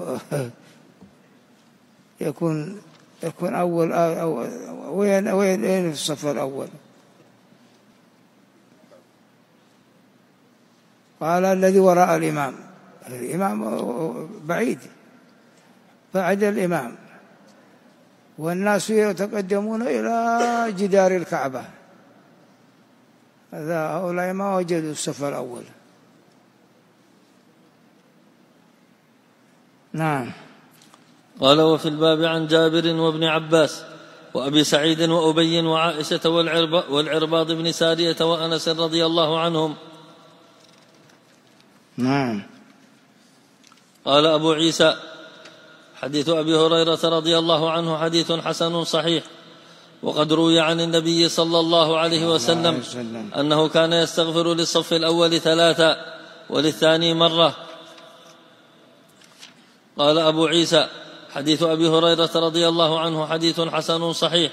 يكون أول وين في الصف الأول. قال: الذي وراء الإمام بعيد بعد الإمام، والناس يتقدمون إلى جدار الكعبة، هؤلاء ما وجدوا الصف الأول. نعم. قال: وفي الباب عن جابر وابن عباس وأبي سعيد وأبي وعائشة والعرباض بن سارية وأنس رضي الله عنهم. نعم. قال أبو عيسى: حديث أبي هريرة رضي الله عنه حديث حسن صحيح، وقد روي عن النبي صلى الله عليه وسلم أنه كان يستغفر للصف الأول 3 وللثاني مرة. قال أبو عيسى: حديث أبي هريرة رضي الله عنه حديث حسن صحيح.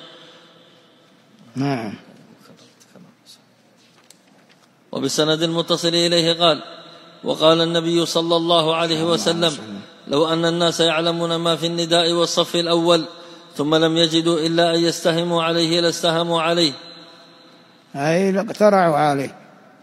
وبالسند المتصل إليه قال: وقال النبي صلى الله عليه وسلم: لو أن الناس يعلمون ما في النداء والصف الأول ثم لم يجدوا إلا أن يستهموا عليه لاستهموا عليه، أي لاقترعوا عليه.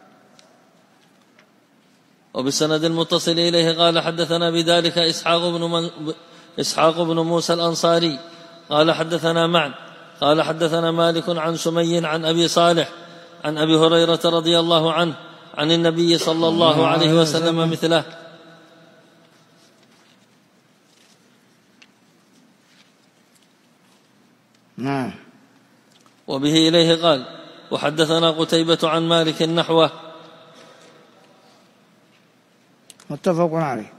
وبالسند المتصل إليه قال: حدثنا بذلك إسحاق بن موسى الأنصاري قال: حدثنا معن قال: حدثنا مالك عن سمي عن أبي صالح عن أبي هريرة رضي الله عنه عن النبي صلى الله عليه وسلم مثله. نعم. وبه إليه قال: وحدثنا قتيبة عن مالك نحوه. متفق عليه.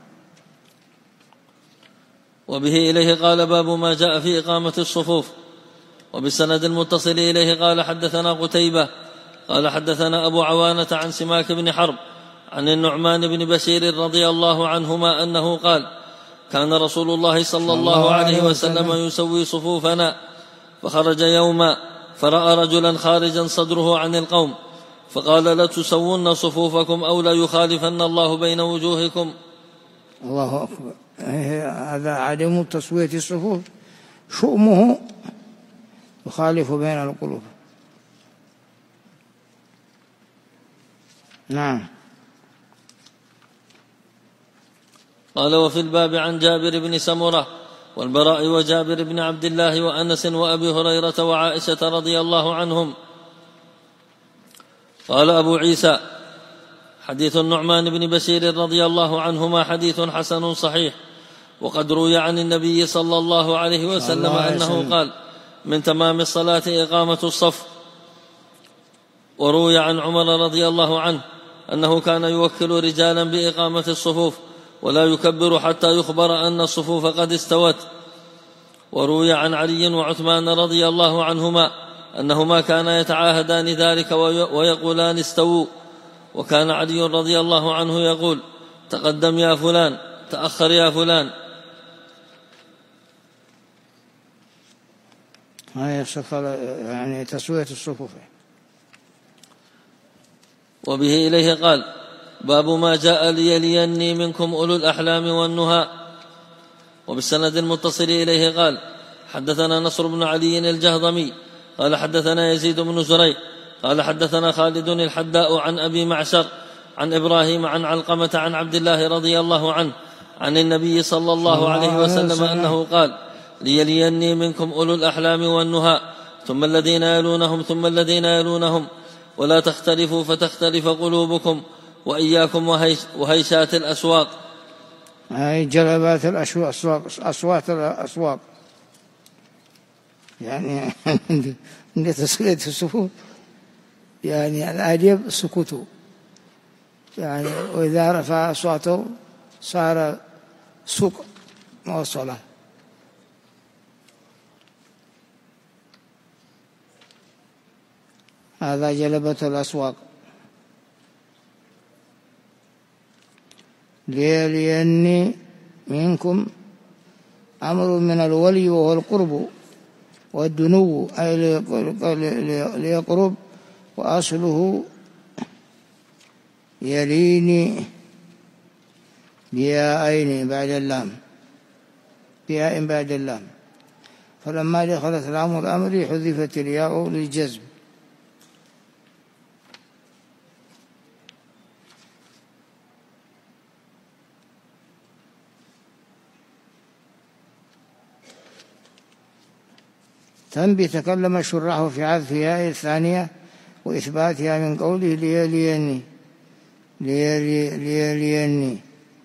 وبه إليه قال: باب ما جاء في إقامة الصفوف. وبالسند المتصل إليه قال: حدثنا قتيبة قال: حدثنا أبو عوانة عن سماك بن حرب عن النعمان بن بشير رضي الله عنهما أنه قال: كان رسول الله صلى الله عليه وسلم يسوي صفوفنا، فخرج يوما فرأى رجلا خارجا صدره عن القوم، فقال: لتسوون صفوفكم أو لا يخالفن الله بين وجوهكم. الله أكبر. هذا عدم تسوية الصفوف شؤمه يخالف بين القلوب. نعم. قال: وفي الباب عن جابر بن سمرة والبراء وجابر بن عبد الله وأنس وأبي هريرة وعائشة رضي الله عنهم. قال أبو عيسى: حديث النعمان بن بشير رضي الله عنهما حديث حسن صحيح، وقد روي عن النبي صلى الله عليه وسلم أنه قال: من تمام الصلاة إقامة الصف. وروي عن عمر رضي الله عنه أنه كان يوكل رجالا بإقامة الصفوف ولا يكبر حتى يخبر أن الصفوف قد استوت. وروي عن علي وعثمان رضي الله عنهما أنهما كانا يتعاهدان ذلك ويقولان: استووا. وكان علي رضي الله عنه يقول: تقدم يا فلان، تأخر يا فلان. يعني تسوية الصفوف. وبه إليه قال: باب ما جاء ليليني منكم أولو الأحلام والنهى. وبالسند المتصل إليه قال: حدثنا نصر بن علي الجهضمي قال: حدثنا يزيد بن زريع قال: حدثنا خالد الحداء عن أبي معشر عن إبراهيم عن علقمة عن عبد الله رضي الله عنه عن النبي صلى الله عليه وسلم أنه قال: ليليني منكم أولو الأحلام والنهى ثم الذين يلونهم ثم الذين يلونهم، ولا تختلفوا فتختلف قلوبكم، وإياكم وهيشات الأسواق. أي جلبات الأسواق، أصوات الأسواق، يعني عند تسوية الصفوف يعني الأدب سكوته، يعني وإذا رفع أصواته صار سوق موصلة. هذا جلبة الأسواق. ليليني منكم أمر من الولي وهو القرب والدنو، أي ليقرب، وأصله يليني بياءين بعد اللام، بياء بعد اللام، فلما دخلت لام الأمر حذفت الياء للجزم. تنبي تكلم الشراح في حذف ياء الثانية وإثباتها من قوله ليليني.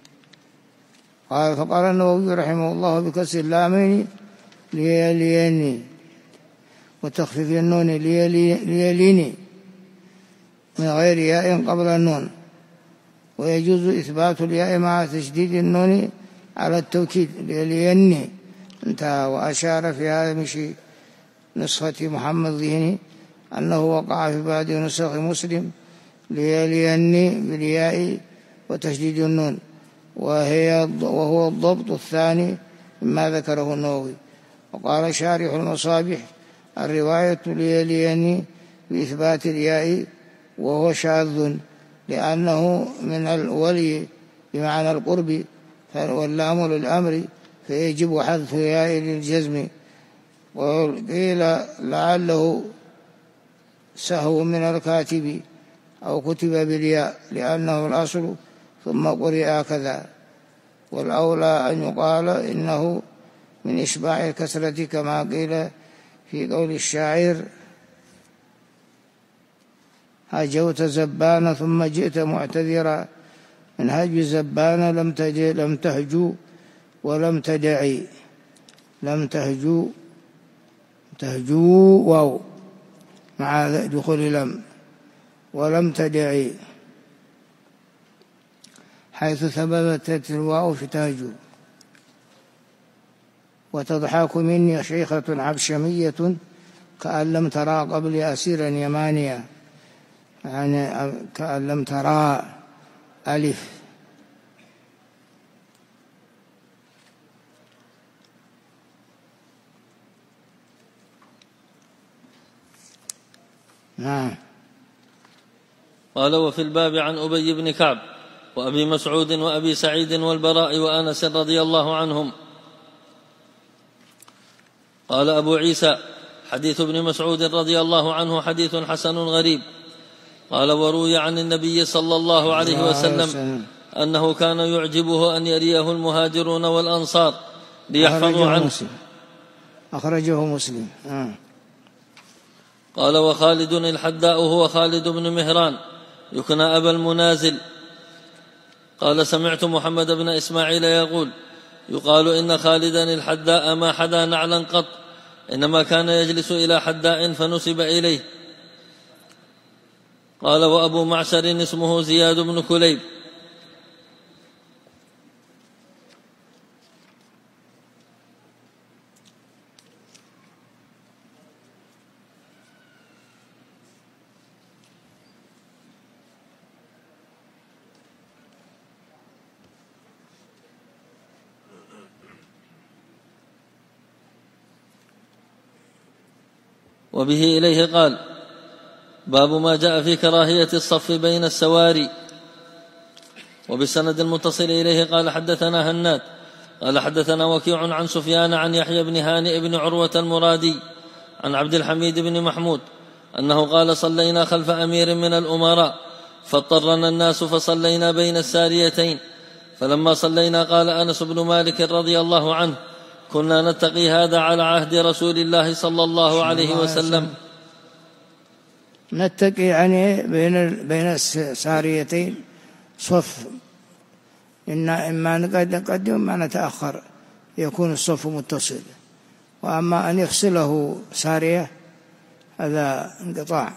فقال النووي رحمه الله بكسر اللامين ليليني وتخفيف النون ليليني من غير ياء قبل النون، ويجوز إثبات الياء مع تشديد النون على التوكيد ليني انتهى. وأشار في هذا مشي نسخة محمد ذهني أنه وقع في بعض نسخ مسلم ليني بالياء وتشديد النون، وهو الضبط الثاني مما ذكره النووي. وقال شارح المصابيح: الرواية ليني بإثبات الياء وهو شاذ، لأنه من الولي بمعنى القرب، واللام للأمر فيجب حذف ياء للجزم. وقيل لعله سهو من الكاتب أو كتب بالياء لأنه الأصل ثم قرئ كذا، والأولى أن يقال إنه من إشباع الكسرة كما قيل في قول الشاعر: هجوت زبان ثم جئت معتذرا، من هجو زبان لم تهجو ولم تدعي، لم تهجو واو مع دخول لم، ولم تدعي، حيث ثبتت الواو في تهجو. وتضحك مني شيخة عبشمية كأن لم ترى قبل أسيرا يمانيا، يعني كأن لم ترى ألف. نعم. قال: وفي الباب عن أبي بن كعب وأبي مسعود وأبي سعيد والبراء وأنس رضي الله عنهم. قال أبو عيسى: حديث ابن مسعود رضي الله عنه حديث حسن غريب. قال: وروي عن النبي صلى الله عليه وسلم أنه كان يعجبه أن يريه المهاجرون والأنصار ليحفظوا عنه. أخرجه مسلم. قال: وخالد الحداء هو خالد بن مهران يكنى أبا المنازل. قال: سمعت محمد بن إسماعيل يقول: يقال إن خالدا الحداء ما حدا نعلا قط، إنما كان يجلس إلى حداء فنسب إليه. قال: وأبو معشر اسمه زياد بن كليب. وبه إليه قال: باب ما جاء في كراهية الصف بين السواري. وبالسند المتصل إليه قال: حدثنا هناد قال: حدثنا وكيع عن سفيان عن يحيى بن هانئ بن عروة المرادي عن عبد الحميد بن محمود أنه قال: صلينا خلف أمير من الأمراء فاضطرنا الناس فصلينا بين الساريتين، فلما صلينا قال أنس بن مالك رضي الله عنه: كنا نتقي هذا على عهد رسول الله صلى الله عليه وسلم. نتقي يعني بين الساريتين صف، إما نقدم وإما نتأخر، يكون الصف متصل. وأما أن يفصله سارية هذا انقطاع.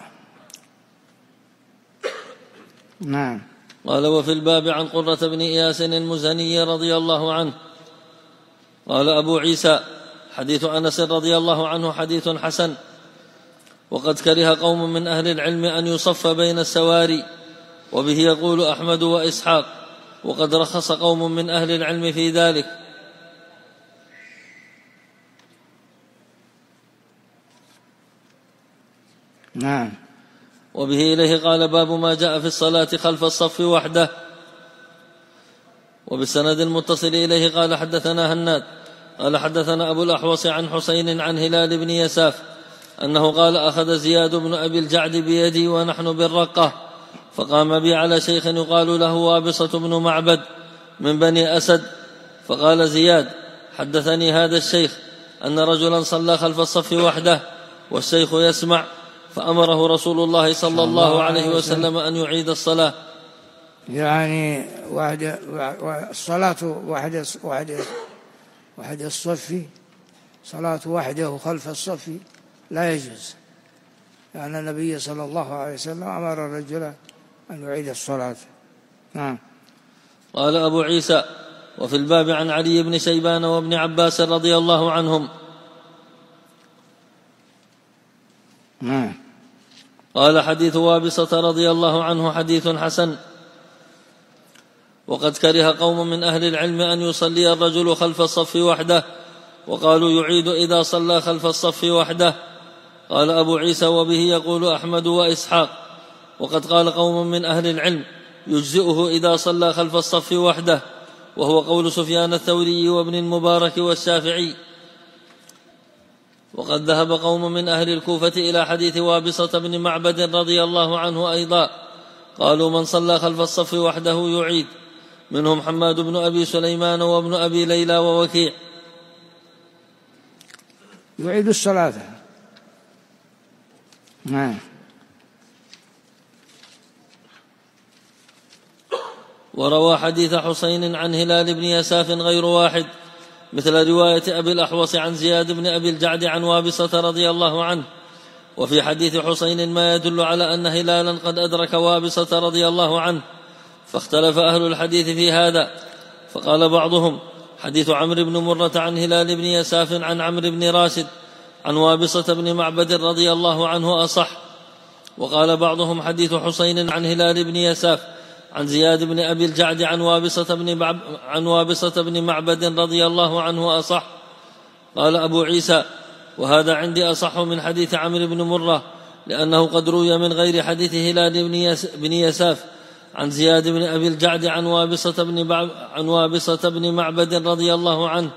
نعم. قال: وفي الباب عن قرة بن إياس المزني رضي الله عنه. قال أبو عيسى: حديث أنس رضي الله عنه حديث حسن. وقد كره قوم من أهل العلم أن يصف بين السواري، وبه يقول أحمد وإسحاق، وقد رخص قوم من أهل العلم في ذلك. نعم. وبه إليه قال: باب ما جاء في الصلاة خلف الصف وحده. وبالسند المتصل إليه قال: حدثنا هناد قال: حدثنا أبو الأحوص عن حسين عن هلال بن يساف أنه قال: أخذ زياد بن أبي الجعد بيدي ونحن بالرقة، فقام بي على شيخ يقال له وابصة بن معبد من بني أسد، فقال زياد: حدثني هذا الشيخ أن رجلا صلى خلف الصف وحده والشيخ يسمع، فأمره رسول الله صلى الله عليه وسلم أن يعيد الصلاة. يعني الصلاة وحد الصف، صلاة وحده خلف الصف لا يجوز، لأن النبي صلى الله عليه وسلم أمر الرجل أن يعيد الصلاة. نعم. قال أبو عيسى: وفي الباب عن علي بن شيبان وابن عباس رضي الله عنهم. قال: حديث وابصة رضي الله عنه حديث حسن. وقد كره قوم من أهل العلم أن يصلي الرجل خلف الصف وحده، وقالوا يعيد إذا صلى خلف الصف وحده. قال أبو عيسى: وبه يقول أحمد وإسحاق. وقد قال قوم من أهل العلم يجزئه إذا صلى خلف الصف وحده، وهو قول سفيان الثوري وابن المبارك والشافعي. وقد ذهب قوم من أهل الكوفة إلى حديث وابصة بن معبد رضي الله عنه أيضا، قالوا: من صلى خلف الصف وحده يعيد، منهم حماد بن أبي سليمان وابن أبي ليلى ووكيع. يعيد الصلاة. وروى حديث حسين عن هلال بن يساف غير واحد، مثل رواية أبي الأحوص عن زياد بن أبي الجعد عن وابصة رضي الله عنه. وفي حديث حسين ما يدل على أن هلالا قد أدرك وابصة رضي الله عنه، فاختلف أهل الحديث في هذا، فقال بعضهم: حديث عمرو بن مرة عن هلال بن يساف عن عمرو بن راشد عن وابصة بن معبد رضي الله عنه أصح. وقال بعضهم: حديث حسين عن هلال بن يساف عن زياد بن أبي الجعد عن وابصة بن معبد رضي الله عنه أصح. قال أبو عيسى: وهذا عندي أصح من حديث عمرو بن مرة، لأنه قد روي من غير حديث هلال بن يساف عن زياد بن أبي الجعد عن وابصة بن معبد رضي الله عنه.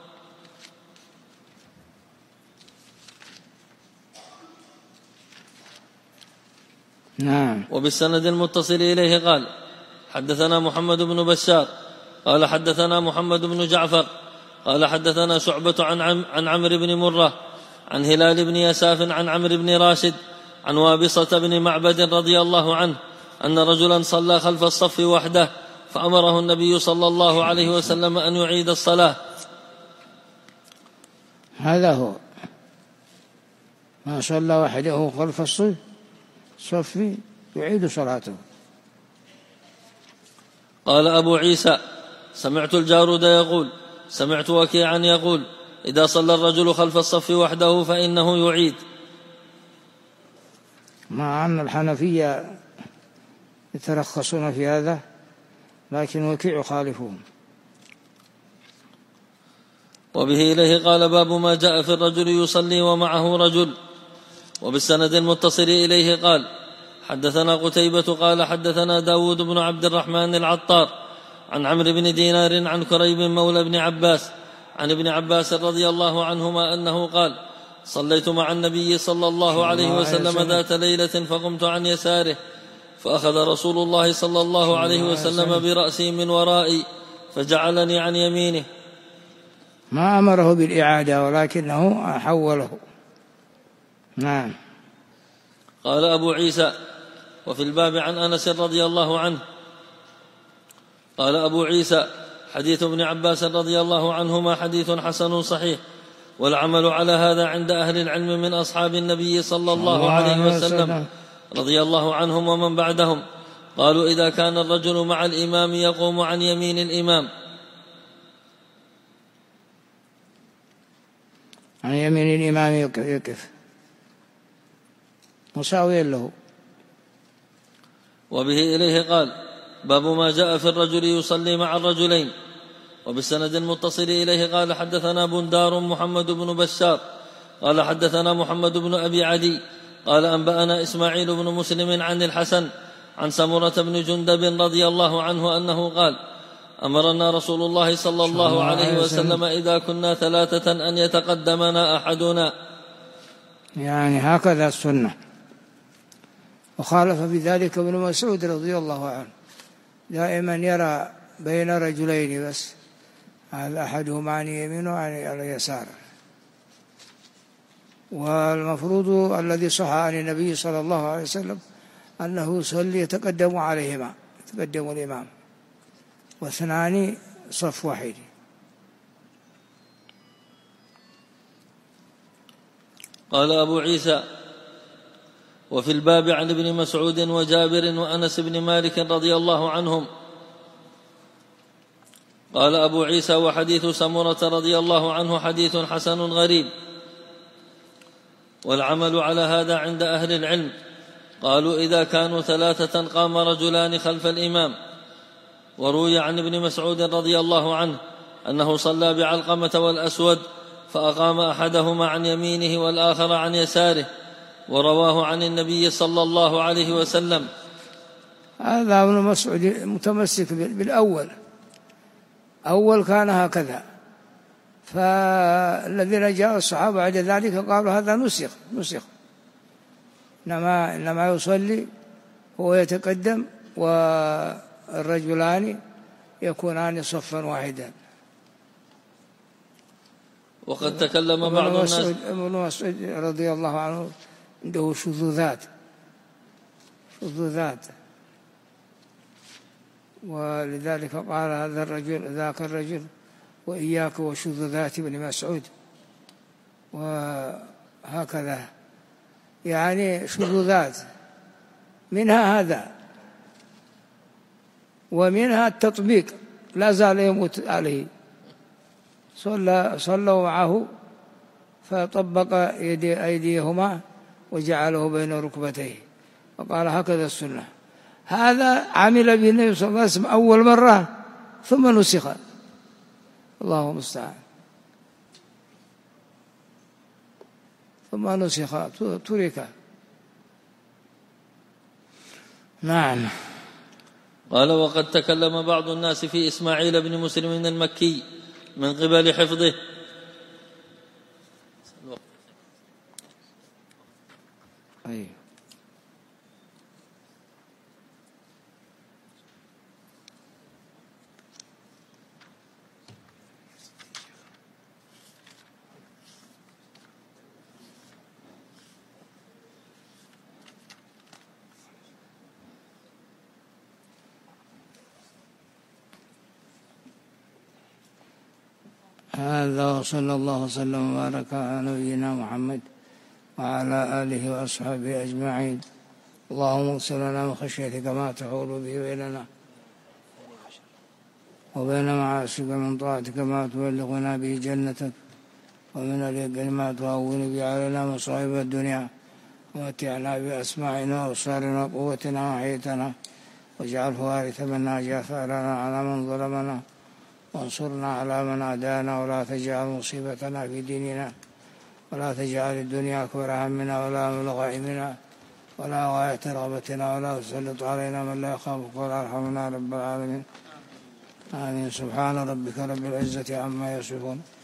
وبالسند المتصل إليه قال: حدثنا محمد بن بشار قال حدثنا محمد بن جعفر قال حدثنا شعبة عن عمرو بن مرة عن هلال بن يساف عن عمرو بن راشد عن وابصة بن معبد رضي الله عنه أن رجلا صلى خلف الصف وحده، فأمره النبي صلى الله عليه وسلم أن يعيد الصلاة. هذا هو ما صلى وحده خلف الصف يعيد صلاته. قال أبو عيسى: سمعت الجارود يقول سمعت وكيعا يقول: إذا صلى الرجل خلف الصف وحده فإنه يعيد. مع أن الحنفية يترخصون في هذا، لكن وكيع يخالفون. وبه إليه قال: باب ما جاء في الرجل يصلي ومعه رجل. وبالسند المتصل إليه قال: حدثنا قتيبة قال حدثنا داود بن عبد الرحمن العطار عن عمرو بن دينار عن كريب مولى بن عباس عن ابن عباس رضي الله عنهما أنه قال: صليت مع النبي صلى الله عليه وسلم ذات ليلة فقمت عن يساره، فأخذ رسول الله صلى الله عليه وسلم برأسي من ورائي فجعلني عن يمينه. ما أمره بالإعادة ولكنه حوله. نعم. قال أبو عيسى: وفي الباب عن أنس رضي الله عنه. قال أبو عيسى: حديث ابن عباس رضي الله عنهما حديث حسن صحيح، والعمل على هذا عند أهل العلم من أصحاب النبي صلى الله عليه وسلم رضي الله عنهم ومن بعدهم. قالوا: إذا كان الرجل مع الإمام يقوم عن يمين الإمام. عن يمين الإمام يقف مساويا له. وبه إليه قال: باب ما جاء في الرجل يصلي مع الرجلين. وبالسند المتصل إليه قال: حدثنا بندار محمد بن بشار قال حدثنا محمد بن أبي عدي قال أنبأنا إسماعيل بن مسلم عن الحسن عن سمرة بن جندب رضي الله عنه أنه قال: أمرنا رسول الله صلى الله عليه وسلم إذا كنا ثلاثة أن يتقدمنا أحدنا. يعني هكذا السنة. وخالف بذلك ابن مسعود رضي الله عنه، دائما يرى بين رجلين بس، أحدهما عن يمينه وعلى يساره. والمفروض الذي صح عن النبي صلى الله عليه وسلم أنه يصلي يتقدم عليهما، يتقدم الإمام، واثنان صف واحد. قال أبو عيسى: وفي الباب عن ابن مسعود وجابر وأنس بن مالك رضي الله عنهم. قال أبو عيسى: وحديث سمرة رضي الله عنه حديث حسن غريب. والعمل على هذا عند أهل العلم. قالوا: إذا كانوا 3 قام رجلان خلف الإمام. وروي عن ابن مسعود رضي الله عنه أنه صلى بعلقمة والأسود، فأقام أحدهما عن يمينه والآخر عن يساره. ورواه عن النبي صلى الله عليه وسلم. هذا ابن مسعود متمسك بالأول. أول كان هكذا، فالذين جاءوا الصحابة بعد ذلك قالوا هذا نسخ. إنما يصلي هو يتقدم والرجلان يكونان صفا واحدا. وقد تكلم بعض الناس. ابن مسعود رضي الله عنه عنده شذوذات، ولذلك قال هذا الرجل ذاك الرجل: وإياك وشذوذات ابن مسعود. وهكذا يعني شذوذات، منها هذا، ومنها التطبيق، لا زال يموت عليه. صلوا معه فطبق أيديهما وجعله بين ركبتيه وقال: هكذا السنة. هذا عمل به النبي صلى الله عليه وسلم أول مرة، ثم نسخ. الله المستعان. ثم نسخ، ترك. نعم. قال: وقد تكلم بعض الناس في إسماعيل بن مسلم المكي من قبل حفظه. أيوه. هذا وصلى الله وسلم وبارك على نبينا محمد وعلى آله وأصحابه أجمعين. اللهم اغفر لنا من خشيتك ما تحول به بيننا وبين معاصيك، من طاعتك ما تبلغنا به جنتك، ومن اليقين ما تهون به علينا مصائب الدنيا، ومتعنا بأسماعنا وأبصارنا وقوتنا وحيتنا، واجعله وارث منا، واجعل ثأرنا على من ظلمنا، وانصرنا على من عادانا، ولا تجعل مصيبتنا في ديننا، ولا تجعل الدنيا أكبر همنا ولا مبلغ علمنا ولا غاية رغبتنا، ولا تسلط علينا من لا يخافك ولا يرحمنا رب العالمين. آمين. سبحان ربك رب العزة عما يصفون.